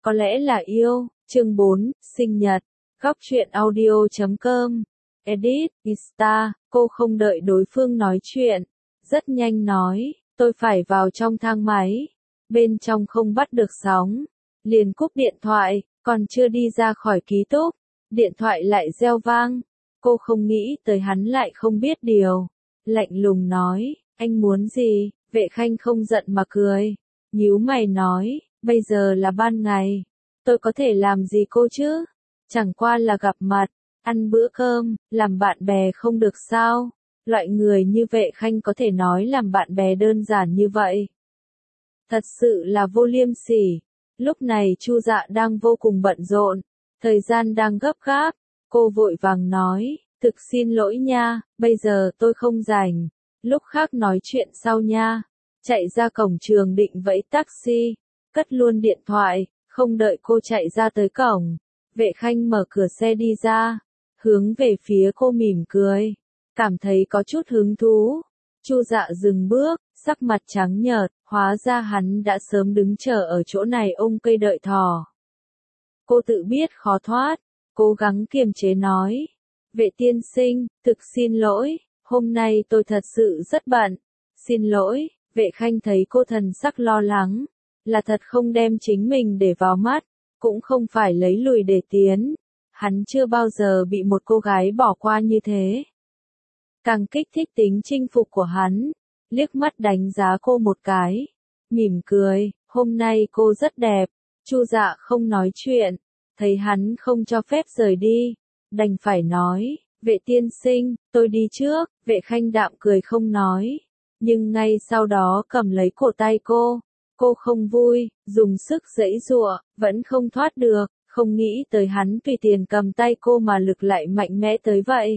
Có lẽ là yêu. Chương 4, sinh nhật. Góc truyện audio.com. Edit, Insta. Cô không đợi đối phương nói chuyện. Rất nhanh nói, tôi phải vào trong thang máy. Bên trong không bắt được sóng. Liền cúp điện thoại, còn chưa đi ra khỏi ký túc. Điện thoại lại reo vang. Cô không nghĩ tới hắn lại không biết điều. Lạnh lùng nói, anh muốn gì? Vệ Khanh không giận mà cười. Nhíu mày nói, bây giờ là ban ngày. Tôi có thể làm gì cô chứ? Chẳng qua là gặp mặt, ăn bữa cơm, làm bạn bè không được sao? Loại người như Vệ Khanh có thể nói làm bạn bè đơn giản như vậy. Thật sự là vô liêm sỉ. Lúc này Chu Dạ đang vô cùng bận rộn, thời gian đang gấp gáp. Cô vội vàng nói, thực xin lỗi nha, bây giờ tôi không rảnh, lúc khác nói chuyện sau nha. Chạy ra cổng trường định vẫy taxi, cất luôn điện thoại, không đợi cô chạy ra tới cổng. Vệ Khanh mở cửa xe đi ra, hướng về phía cô mỉm cười, cảm thấy có chút hứng thú. Chu Dạ dừng bước, sắc mặt trắng nhợt, hóa ra hắn đã sớm đứng chờ ở chỗ này ôm cây đợi thỏ. Cô tự biết khó thoát, cố gắng kiềm chế nói, Vệ tiên sinh, thực xin lỗi, hôm nay tôi thật sự rất bận. Xin lỗi. Vệ Khanh thấy cô thần sắc lo lắng, là thật không đem chính mình để vào mắt, cũng không phải lấy lùi để tiến. Hắn chưa bao giờ bị một cô gái bỏ qua như thế. Càng kích thích tính chinh phục của hắn, liếc mắt đánh giá cô một cái, mỉm cười, hôm nay cô rất đẹp. Chu Dạ không nói chuyện, thấy hắn không cho phép rời đi, đành phải nói, Vệ tiên sinh, tôi đi trước. Vệ Khanh đạm cười không nói. Nhưng ngay sau đó cầm lấy cổ tay cô không vui, dùng sức giãy giụa, vẫn không thoát được, không nghĩ tới hắn tùy tiền cầm tay cô mà lực lại mạnh mẽ tới vậy.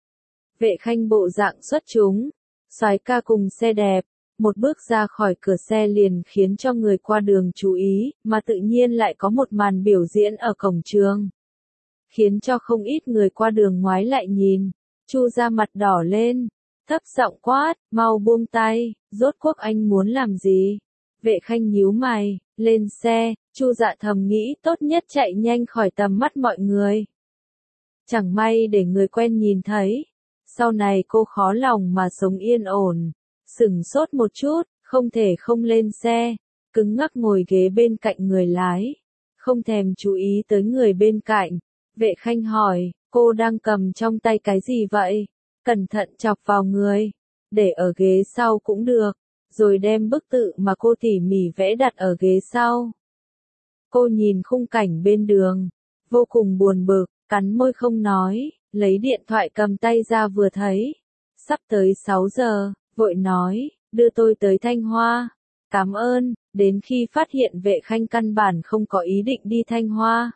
Vệ Khanh bộ dạng xuất chúng, soái ca cùng xe đẹp, một bước ra khỏi cửa xe liền khiến cho người qua đường chú ý, mà tự nhiên lại có một màn biểu diễn ở cổng trường, khiến cho không ít người qua đường ngoái lại nhìn. Chu ra mặt đỏ lên, thấp giọng quát, mau buông tay, rốt cuộc anh muốn làm gì? Vệ Khanh nhíu mày, lên xe. Chu Dạ thầm nghĩ tốt nhất chạy nhanh khỏi tầm mắt mọi người. Chẳng may để người quen nhìn thấy, sau này cô khó lòng mà sống yên ổn. Sửng sốt một chút, không thể không lên xe, cứng ngắc ngồi ghế bên cạnh người lái, không thèm chú ý tới người bên cạnh. Vệ Khanh hỏi, cô đang cầm trong tay cái gì vậy? Cẩn thận chọc vào người, để ở ghế sau cũng được, rồi đem bức tự mà cô tỉ mỉ vẽ đặt ở ghế sau. Cô nhìn khung cảnh bên đường, vô cùng buồn bực, cắn môi không nói, lấy điện thoại cầm tay ra vừa thấy. Sắp tới 6 giờ, vội nói, đưa tôi tới Thanh Hoa. Cảm ơn. Đến khi phát hiện Vệ Khanh căn bản không có ý định đi Thanh Hoa,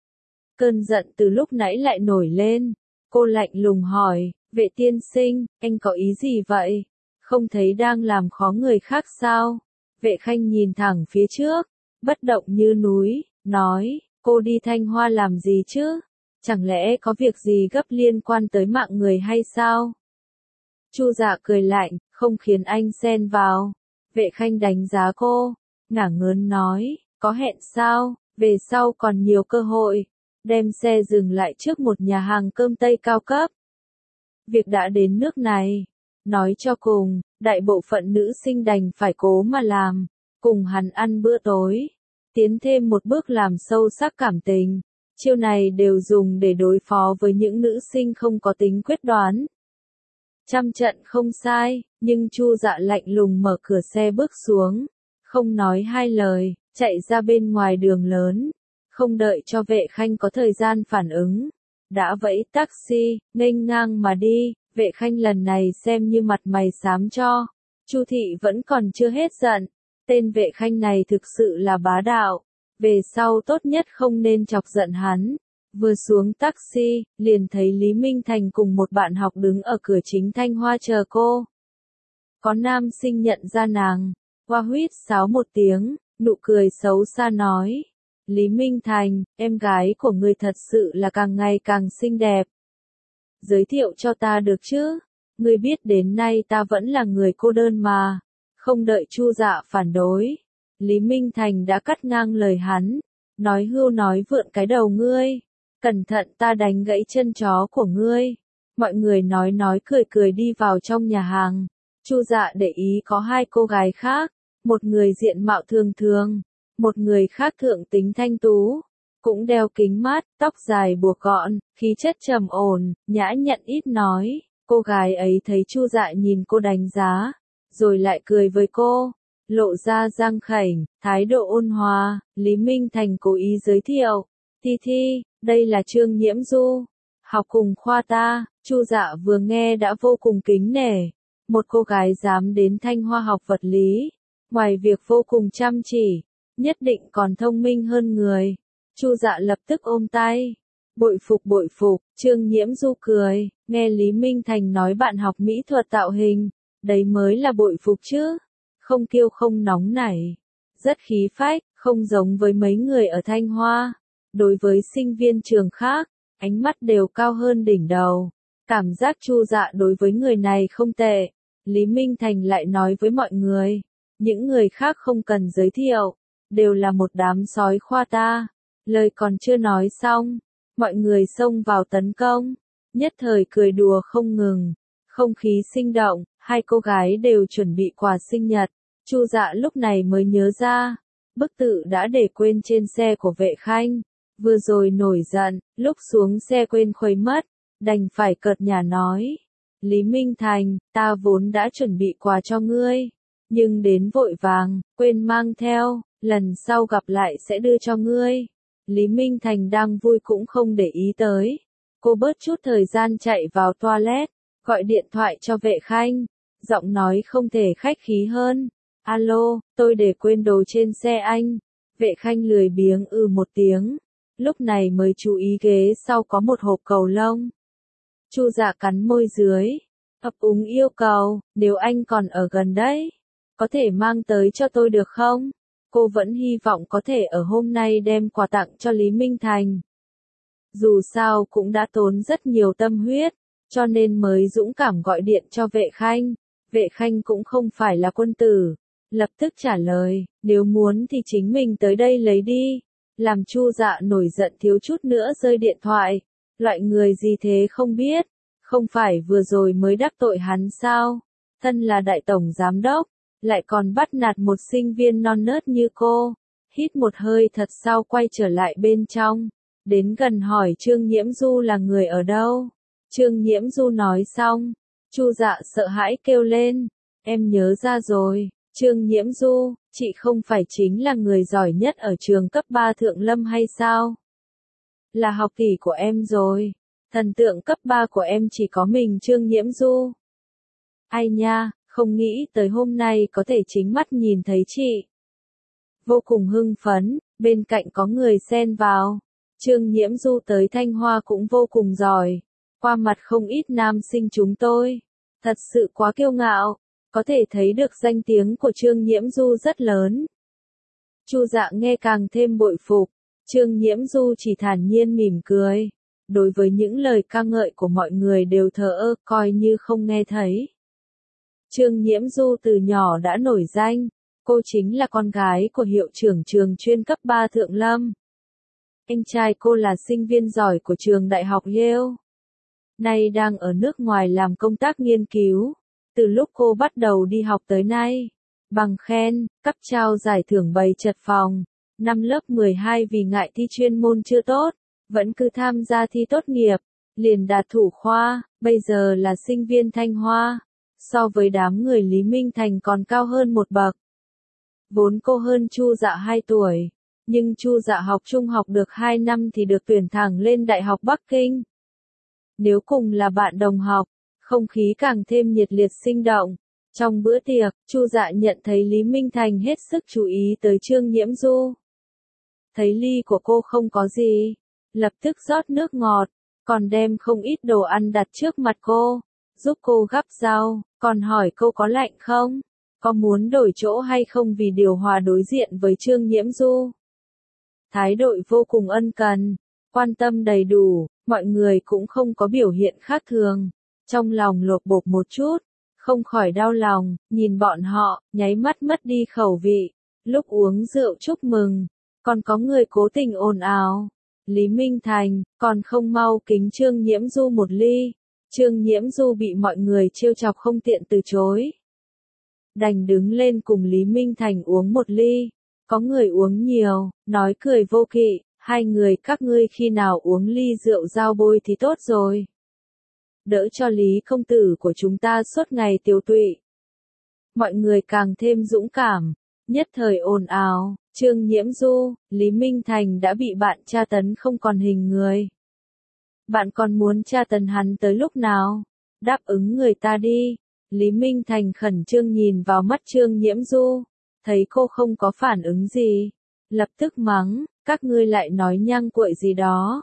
cơn giận từ lúc nãy lại nổi lên. Cô lạnh lùng hỏi, Vệ tiên sinh, anh có ý gì vậy? Không thấy đang làm khó người khác sao? Vệ Khanh nhìn thẳng phía trước, bất động như núi, nói, cô đi Thanh Hoa làm gì chứ? Chẳng lẽ có việc gì gấp liên quan tới mạng người hay sao? Chu Dạ cười lạnh, không khiến anh xen vào. Vệ Khanh đánh giá cô, ngả ngớn nói, có hẹn sao? Về sau còn nhiều cơ hội. Đem xe dừng lại trước một nhà hàng cơm Tây cao cấp. Việc đã đến nước này, nói cho cùng, đại bộ phận nữ sinh đành phải cố mà làm, cùng hắn ăn bữa tối, tiến thêm một bước làm sâu sắc cảm tình. Chiêu này đều dùng để đối phó với những nữ sinh không có tính quyết đoán. Trăm trận không sai, nhưng Chu Dạ lạnh lùng mở cửa xe bước xuống, không nói hai lời, chạy ra bên ngoài đường lớn. Không đợi cho Vệ Khanh có thời gian phản ứng, đã vẫy taxi, nghênh ngang mà đi. Vệ Khanh lần này xem như mặt mày xám cho. Chu thị vẫn còn chưa hết giận. Tên Vệ Khanh này thực sự là bá đạo. Về sau tốt nhất không nên chọc giận hắn. Vừa xuống taxi, liền thấy Lý Minh Thành cùng một bạn học đứng ở cửa chính Thanh Hoa chờ cô. Có nam sinh nhận ra nàng, hoa huýt sáo một tiếng, nụ cười xấu xa nói. Lý Minh Thành, em gái của người thật sự là càng ngày càng xinh đẹp. Giới thiệu cho ta được chứ? Ngươi biết đến nay ta vẫn là người cô đơn mà. Không đợi Chu Dạ phản đối, Lý Minh Thành đã cắt ngang lời hắn. nói hưu nói vượn cái đầu ngươi, cẩn thận ta đánh gãy chân chó của ngươi. Mọi người nói cười cười đi vào trong nhà hàng. Chu Dạ để ý có hai cô gái khác, một người diện mạo thường thường, một người khác thượng tính thanh tú, cũng đeo kính mát, tóc dài buộc gọn, khí chất trầm ổn, nhã nhặn ít nói. Cô gái ấy thấy Chu Dạ nhìn cô đánh giá, rồi lại cười với cô, lộ ra răng khểnh, thái độ ôn hòa. Lý Minh Thành cố ý giới thiệu, Thi Thi, đây là Trương Nhiễm Du, học cùng khoa ta. Chu Dạ vừa nghe đã vô cùng kính nể, một cô gái dám đến Thanh Hoa học vật lý, ngoài việc vô cùng chăm chỉ, nhất định còn thông minh hơn người. Chu Dạ lập tức ôm tay, bội phục. Trương Nhiễm Du cười, nghe Lý Minh Thành nói bạn học mỹ thuật tạo hình, đấy mới là bội phục chứ, không kiêu không nóng nảy, rất khí phách, không giống với mấy người ở Thanh Hoa. Đối với sinh viên trường khác, ánh mắt đều cao hơn đỉnh đầu. Cảm giác Chu Dạ đối với người này không tệ. Lý Minh Thành lại nói với mọi người, những người khác không cần giới thiệu, đều là một đám sói khoa ta. Lời còn chưa nói xong, mọi người xông vào tấn công, nhất thời cười đùa không ngừng, không khí sinh động, hai cô gái đều chuẩn bị quà sinh nhật. Chu Dạ lúc này mới nhớ ra, bức tự đã để quên trên xe của Vệ Khanh, vừa rồi nổi giận, lúc xuống xe quên khuấy mất, đành phải cợt nhả nói, Lý Minh Thành, ta vốn đã chuẩn bị quà cho ngươi, nhưng đến vội vàng, quên mang theo, lần sau gặp lại sẽ đưa cho ngươi. Lý Minh Thành đang vui cũng không để ý tới. Cô bớt chút thời gian chạy vào toilet, gọi điện thoại cho Vệ Khanh, giọng nói không thể khách khí hơn. Alo, tôi để quên đồ trên xe anh. Vệ Khanh lười biếng một tiếng, lúc này mới chú ý ghế sau có một hộp cầu lông. Chu Dạ cắn môi dưới, ấp úng yêu cầu, nếu anh còn ở gần đấy, có thể mang tới cho tôi được không? Cô vẫn hy vọng có thể ở hôm nay đem quà tặng cho Lý Minh Thành. Dù sao cũng đã tốn rất nhiều tâm huyết, cho nên mới dũng cảm gọi điện cho Vệ Khanh. Vệ Khanh cũng không phải là quân tử, lập tức trả lời, nếu muốn thì chính mình tới đây lấy đi. Làm Chu Dạ nổi giận thiếu chút nữa rơi điện thoại. Loại người gì thế không biết, không phải vừa rồi mới đắc tội hắn sao? Thân là đại tổng giám đốc, lại còn bắt nạt một sinh viên non nớt như cô. Hít một hơi thật sau quay trở lại bên trong, đến gần hỏi Trương Nhiễm Du là người ở đâu. Trương Nhiễm Du nói xong, Chu Dạ sợ hãi kêu lên, em nhớ ra rồi, Trương Nhiễm Du, chị không phải chính là người giỏi nhất ở trường cấp 3 Thượng Lâm hay sao? Là học tỷ của em rồi, thần tượng cấp 3 của em chỉ có mình Trương Nhiễm Du. Ai nha, không nghĩ tới hôm nay có thể chính mắt nhìn thấy chị. Vô cùng hưng phấn, bên cạnh có người xen vào. Trương Nhiễm Du tới Thanh Hoa cũng vô cùng giỏi, qua mặt không ít nam sinh chúng tôi. Thật sự quá kiêu ngạo, có thể thấy được danh tiếng của Trương Nhiễm Du rất lớn. Chu Dạ nghe càng thêm bội phục, Trương Nhiễm Du chỉ thản nhiên mỉm cười. Đối với những lời ca ngợi của mọi người đều thờ ơ, coi như không nghe thấy. Trương Nhiễm Du từ nhỏ đã nổi danh, cô chính là con gái của hiệu trưởng trường chuyên cấp 3 Thượng Lâm. Anh trai cô là sinh viên giỏi của trường đại học Yale. Nay đang ở nước ngoài làm công tác nghiên cứu. Từ lúc cô bắt đầu đi học tới nay, bằng khen, cấp trao giải thưởng bày chật phòng. Năm lớp 12 vì ngại thi chuyên môn chưa tốt, vẫn cứ tham gia thi tốt nghiệp, liền đạt thủ khoa, bây giờ là sinh viên Thanh Hoa. So với đám người Lý Minh Thành còn cao hơn một bậc. Vốn cô hơn Chu Dạ 2 tuổi, nhưng Chu Dạ học trung học được 2 năm thì được tuyển thẳng lên Đại học Bắc Kinh. Nếu cùng là bạn đồng học, không khí càng thêm nhiệt liệt sinh động. Trong bữa tiệc, Chu Dạ nhận thấy Lý Minh Thành hết sức chú ý tới Trương Nhiễm Du. Thấy ly của cô không có gì, lập tức rót nước ngọt, còn đem không ít đồ ăn đặt trước mặt cô, giúp cô gắp rau, còn hỏi cô có lạnh không, có muốn đổi chỗ hay không vì điều hòa đối diện với Trương Nhiễm Du. Thái độ vô cùng ân cần, quan tâm đầy đủ, mọi người cũng không có biểu hiện khác thường. Trong lòng lột bột một chút, không khỏi đau lòng, nhìn bọn họ, nháy mắt mất đi khẩu vị. Lúc uống rượu chúc mừng, Còn có người cố tình ồn ào. Lý Minh Thành, còn không mau kính Trương Nhiễm Du một ly. Trương Nhiễm Du bị mọi người trêu chọc không tiện từ chối. Đành đứng lên cùng Lý Minh Thành uống một ly. Có người uống nhiều, nói cười vô kỵ, hai người các ngươi khi nào uống ly rượu giao bôi thì tốt rồi. Đỡ cho Lý công tử của chúng ta suốt ngày tiêu tụy. Mọi người càng thêm dũng cảm, nhất thời ồn ào, Trương Nhiễm Du, Lý Minh Thành đã bị bạn tra tấn không còn hình người. Bạn còn muốn tra tấn hắn tới lúc nào? Đáp ứng người ta đi. Lý Minh Thành khẩn trương nhìn vào mắt Trương Nhiễm Du, thấy cô không có phản ứng gì, lập tức mắng, các ngươi lại nói nhăng cuội gì đó.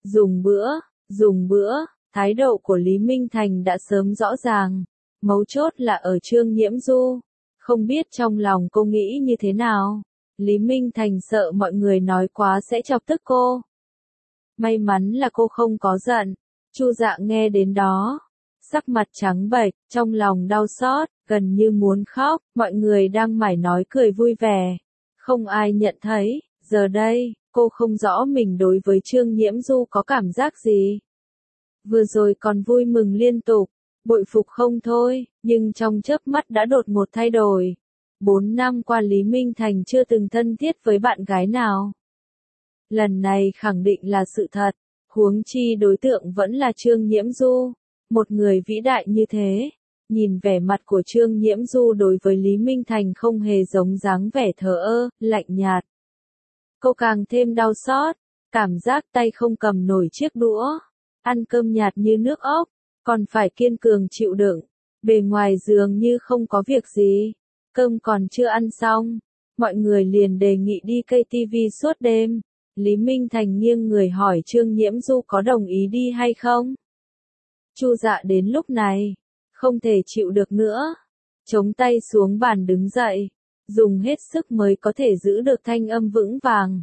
Dùng bữa, thái độ của Lý Minh Thành đã sớm rõ ràng, mấu chốt là ở Trương Nhiễm Du, không biết trong lòng cô nghĩ như thế nào. Lý Minh Thành sợ mọi người nói quá sẽ chọc tức cô. May mắn là cô không có giận. Chu Dạ nghe đến đó, sắc mặt trắng bệch, trong lòng đau xót, gần như muốn khóc, mọi người đang mải nói cười vui vẻ. Không ai nhận thấy, giờ đây, cô không rõ mình đối với Trương Nhiễm Du có cảm giác gì. Vừa rồi còn vui mừng liên tục, bội phục không thôi, nhưng trong chớp mắt đã đột ngột thay đổi. 4 năm qua Lý Minh Thành chưa từng thân thiết với bạn gái nào. Lần này khẳng định là sự thật, huống chi đối tượng vẫn là Trương Nhiễm Du, một người vĩ đại như thế. Nhìn vẻ mặt của Trương Nhiễm Du đối với Lý Minh Thành không hề giống dáng vẻ thờ ơ, lạnh nhạt. Cô càng thêm đau xót, cảm giác tay không cầm nổi chiếc đũa, ăn cơm nhạt như nước ốc, còn phải kiên cường chịu đựng, bề ngoài dường như không có việc gì. Cơm còn chưa ăn xong, mọi người liền đề nghị đi cây tivi suốt đêm. Lý Minh Thành nghiêng người hỏi Trương Nhiễm Du có đồng ý đi hay không. Chu Dạ đến lúc này, không thể chịu được nữa, chống tay xuống bàn đứng dậy, dùng hết sức mới có thể giữ được thanh âm vững vàng.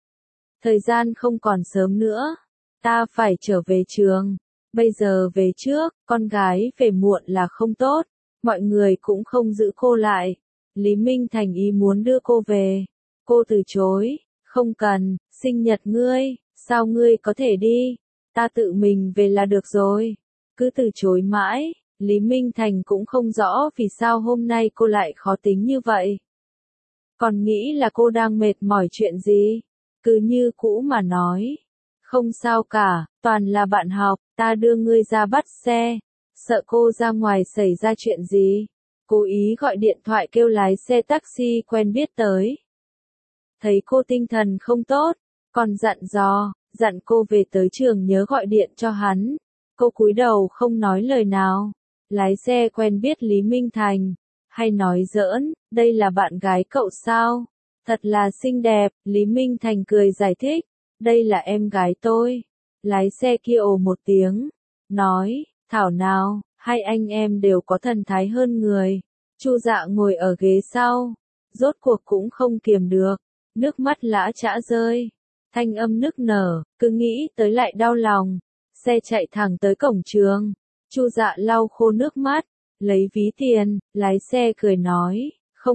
Thời gian không còn sớm nữa, ta phải trở về trường, bây giờ về trước, con gái về muộn là không tốt, mọi người cũng không giữ cô lại. Lý Minh Thành ý muốn đưa cô về, cô từ chối, không cần, sinh nhật ngươi, sao ngươi có thể đi, ta tự mình về là được rồi, cứ từ chối mãi. Lý Minh Thành cũng không rõ vì sao hôm nay cô lại khó tính như vậy. Còn nghĩ là cô đang mệt mỏi chuyện gì, cứ như cũ mà nói. Không sao cả, toàn là bạn học, ta đưa ngươi ra bắt xe, sợ cô ra ngoài xảy ra chuyện gì. Cố ý gọi điện thoại kêu lái xe taxi quen biết tới. Thấy cô tinh thần không tốt, còn dặn cô về tới trường nhớ gọi điện cho hắn. Cô cúi đầu không nói lời nào. Lái xe quen biết Lý Minh Thành, hay nói giỡn, đây là bạn gái cậu sao? Thật là xinh đẹp, Lý Minh Thành cười giải thích, đây là em gái tôi. Lái xe kia ồ một tiếng, nói, thảo nào, hai anh em đều có thần thái hơn người. Chu Dạ ngồi ở ghế sau, rốt cuộc cũng không kiềm được, nước mắt lã chã rơi, thanh âm nức nở, cứ nghĩ tới lại đau lòng. Xe chạy thẳng tới cổng trường. Chu Dạ lau khô nước mắt, lấy ví tiền, lái xe cười nói,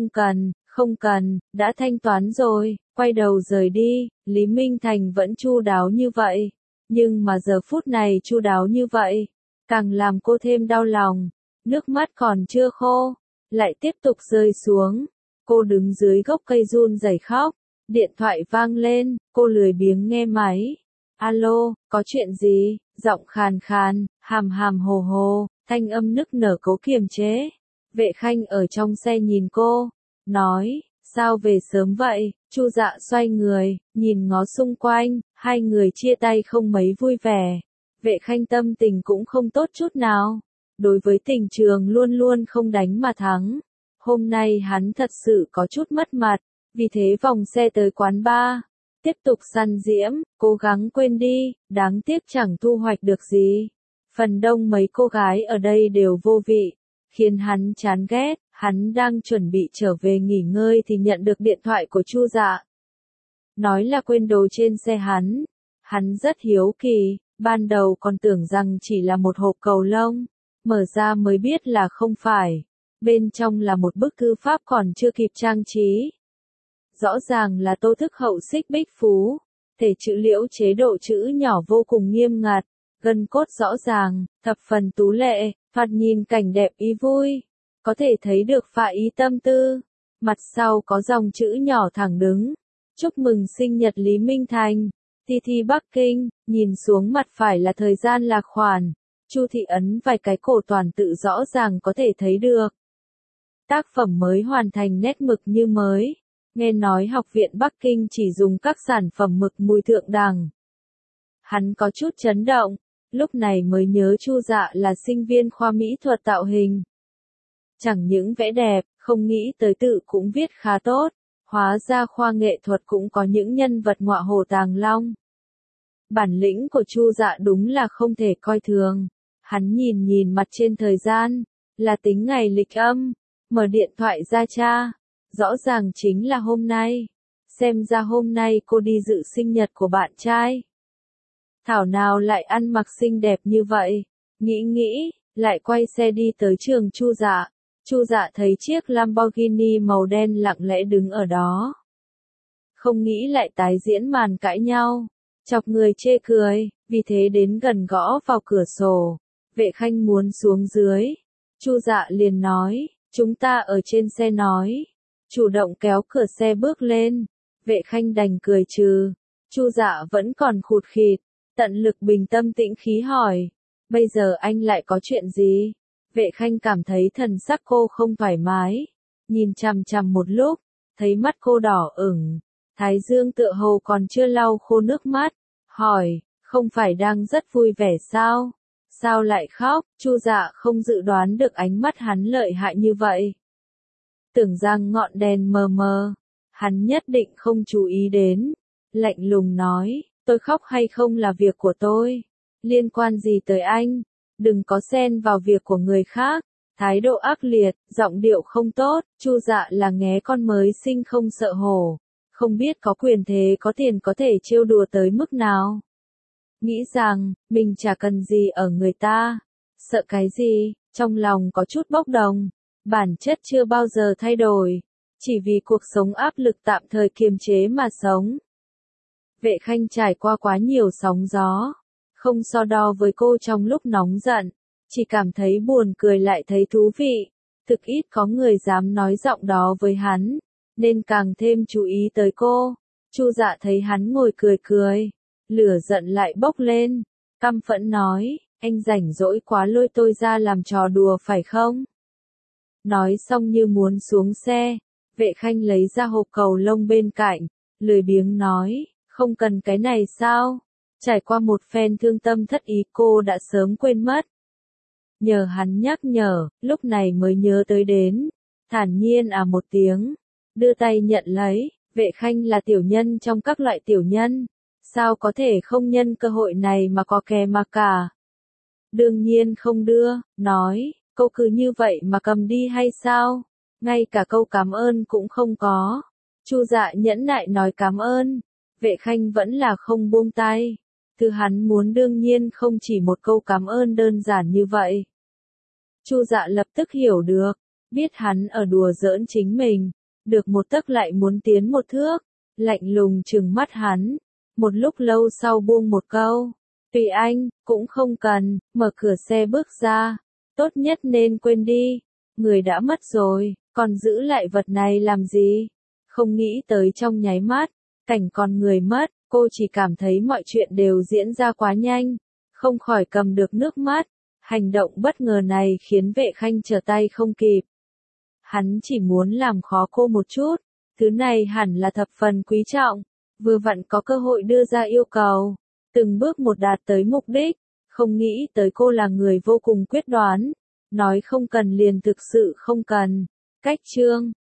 không cần, đã thanh toán rồi, quay đầu rời đi. Lý Minh Thành vẫn chu đáo như vậy, nhưng mà giờ phút này chu đáo như vậy, càng làm cô thêm đau lòng. Nước mắt còn chưa khô, lại tiếp tục rơi xuống. Cô đứng dưới gốc cây run rẩy khóc, điện thoại vang lên, cô lười biếng nghe máy. Alo, có chuyện gì? Giọng khàn khàn, hàm hàm hồ hồ, thanh âm nức nở cố kiềm chế. Vệ Khanh ở trong xe nhìn cô, nói, sao về sớm vậy? Chu Dạ xoay người, nhìn ngó xung quanh, hai người chia tay không mấy vui vẻ. Vệ Khanh tâm tình cũng không tốt chút nào. Đối với tình trường luôn luôn không đánh mà thắng. Hôm nay hắn thật sự có chút mất mặt, vì thế vòng xe tới quán bar. Tiếp tục săn diễm, cố gắng quên đi, đáng tiếc chẳng thu hoạch được gì. Phần đông mấy cô gái ở đây đều vô vị, khiến hắn chán ghét. Hắn đang chuẩn bị trở về nghỉ ngơi thì nhận được điện thoại của Chu Dạ. Nói là quên đồ trên xe hắn. Hắn rất hiếu kỳ, ban đầu còn tưởng rằng chỉ là một hộp cầu lông, mở ra mới biết là không phải. Bên trong là một bức thư pháp còn chưa kịp trang trí. rõ ràng là Tô Thức Hậu xích bích phú, thể chữ liễu chế độ chữ nhỏ vô cùng nghiêm ngặt, gân cốt rõ ràng, thập phần tú lệ, thoạt nhìn cảnh đẹp ý vui, có thể thấy được phạ ý tâm tư. Mặt sau có dòng chữ nhỏ thẳng đứng, chúc mừng sinh nhật Lý Minh Thành, Ti Thi Bắc Kinh, nhìn xuống mặt phải là thời gian là khoản, Chu thị ấn vài cái cổ toàn tự rõ ràng có thể thấy được. Tác phẩm mới hoàn thành nét mực như mới, nghe nói học viện Bắc Kinh chỉ dùng các sản phẩm mực mùi thượng đẳng. Hắn có chút chấn động, lúc này mới nhớ Chu Dạ là sinh viên khoa mỹ thuật tạo hình. Chẳng những vẽ đẹp, không nghĩ tới tự cũng viết khá tốt, hóa ra khoa nghệ thuật cũng có những nhân vật ngọa hổ tàng long. Bản lĩnh của Chu Dạ đúng là không thể coi thường. Hắn nhìn nhìn mặt trên thời gian, là tính ngày lịch âm, mở điện thoại ra tra, rõ ràng chính là hôm nay. Xem ra hôm nay cô đi dự sinh nhật của bạn trai. Thảo nào lại ăn mặc xinh đẹp như vậy, nghĩ, lại quay xe đi tới trường Chu Dạ. Chu Dạ thấy chiếc Lamborghini màu đen lặng lẽ đứng ở đó. Không nghĩ lại tái diễn màn cãi nhau, chọc người chê cười, vì thế đến gần gõ vào cửa sổ. Vệ Khanh muốn xuống dưới. Chu Dạ liền nói, chúng ta ở trên xe nói. Chủ động kéo cửa xe bước lên. Vệ Khanh đành cười trừ. Chu Dạ vẫn còn khụt khịt, tận lực bình tâm tĩnh khí hỏi, bây giờ anh lại có chuyện gì? Vệ Khanh cảm thấy thần sắc cô không thoải mái, nhìn chằm chằm một lúc, thấy mắt cô đỏ ửng, thái dương tựa hồ còn chưa lau khô nước mắt, hỏi, không phải đang rất vui vẻ sao? Sao lại khóc? Chu Dạ không dự đoán được ánh mắt hắn lợi hại như vậy. Tưởng rằng ngọn đèn mờ mờ, hắn nhất định không chú ý đến, lạnh lùng nói, tôi khóc hay không là việc của tôi, liên quan gì tới anh? Đừng có xen vào việc của người khác. Thái độ ác liệt, giọng điệu không tốt. Chu Dạ là nghé con mới sinh không sợ hổ, không biết có quyền thế có tiền có thể trêu đùa tới mức nào. Nghĩ rằng mình chả cần gì ở người ta, sợ cái gì, trong lòng có chút bốc đồng, bản chất chưa bao giờ thay đổi, chỉ vì cuộc sống áp lực tạm thời kiềm chế mà sống. Vệ Khanh trải qua quá nhiều sóng gió, không so đo với cô trong lúc nóng giận, chỉ cảm thấy buồn cười lại thấy thú vị, thực ít có người dám nói giọng đó với hắn, nên càng thêm chú ý tới cô. Chu Dạ thấy hắn ngồi cười cười, lửa giận lại bốc lên, căm phẫn nói, anh rảnh rỗi quá lôi tôi ra làm trò đùa phải không? Nói xong như muốn xuống xe, Vệ Khanh lấy ra hộp cầu lông bên cạnh, lười biếng nói, không cần cái này sao? Trải qua một phen thương tâm thất ý cô đã sớm quên mất. Nhờ hắn nhắc nhở, lúc này mới nhớ tới đến, thản nhiên một tiếng, đưa tay nhận lấy. Vệ Khanh là tiểu nhân trong các loại tiểu nhân, sao có thể không nhân cơ hội này mà có kè mà cả. Đương nhiên không đưa, nói, câu cứ như vậy mà cầm đi hay sao? Ngay cả câu cảm ơn cũng không có. Chu Dạ nhẫn nại nói cảm ơn, Vệ Khanh vẫn là không buông tay. Thứ hắn muốn đương nhiên không chỉ một câu cảm ơn đơn giản như vậy. Chu Dạ lập tức hiểu được, biết hắn ở đùa giỡn chính mình, được một tấc lại muốn tiến một thước, lạnh lùng trừng mắt hắn, một lúc lâu sau buông một câu, tùy anh, cũng không cần, mở cửa xe bước ra, tốt nhất nên quên đi, người đã mất rồi, còn giữ lại vật này làm gì? Không nghĩ tới trong nháy mắt, cảnh con người mất, cô chỉ cảm thấy mọi chuyện đều diễn ra quá nhanh, không khỏi cầm được nước mắt. Hành động bất ngờ này khiến Vệ Khanh trở tay không kịp. Hắn chỉ muốn làm khó cô một chút, thứ này hẳn là thập phần quý trọng, vừa vặn có cơ hội đưa ra yêu cầu, từng bước một đạt tới mục đích, không nghĩ tới cô là người vô cùng quyết đoán, nói không cần liền thực sự không cần. Cách chương